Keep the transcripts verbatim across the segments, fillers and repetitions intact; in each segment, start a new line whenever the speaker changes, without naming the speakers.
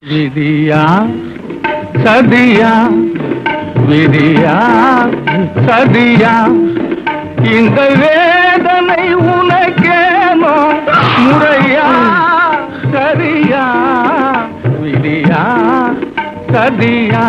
விதியா சதியா விதியா சதியா இந்த வேதனை உனக்கேனோ முறையா சரியா விதியா சதியா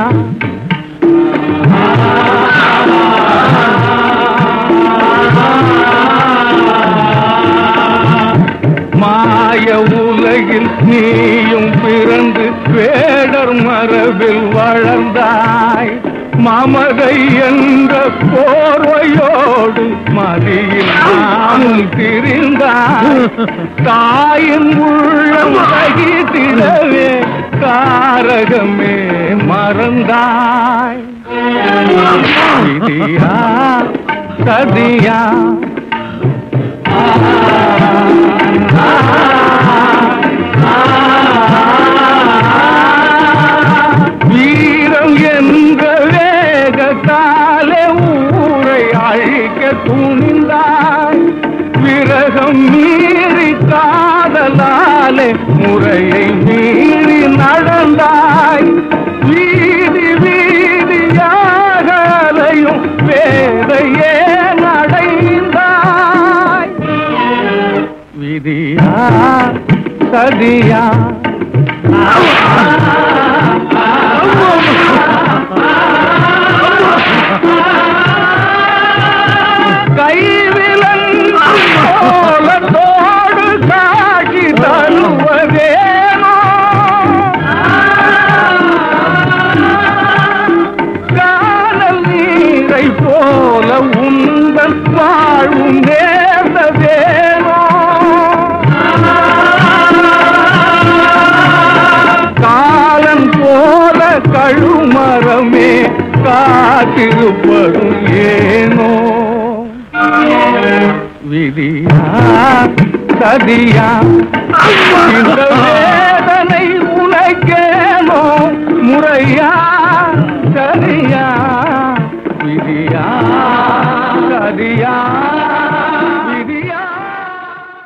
மாய உலகில் நீயும் பிறந்து வேடர் மரபில் வளர்ந்தாய். மமதை என்ற போர்வையோடு மதியில் நானும் திரிந்தாய். தாயின் உள்ளம் தகித்திடவே காரகமே மறந்தாய். விதியா சதியா வீரம் என்ற வேகத்தாலே ஊரை அழிக்க துணிந்தாய். விரகம் மீறி காதலாலே முறையை மீறி நடந்தாய். வீதி வீதியாக அலையும் வேதையே நடைந்தாய். விதியா சதியா கைவிலன் கோலத்தோடு காட்சி தருவதேனோ காணல் நீரை போல உந்தன் வாழும் நேர்ந்ததேனோ. காலன் போல கழுமரமே காத்திருப்பதும் ஏனோ. விதியா சதியா இந்த வேதனை உனக்கேனோ முறையா சரியா விதியா சதியா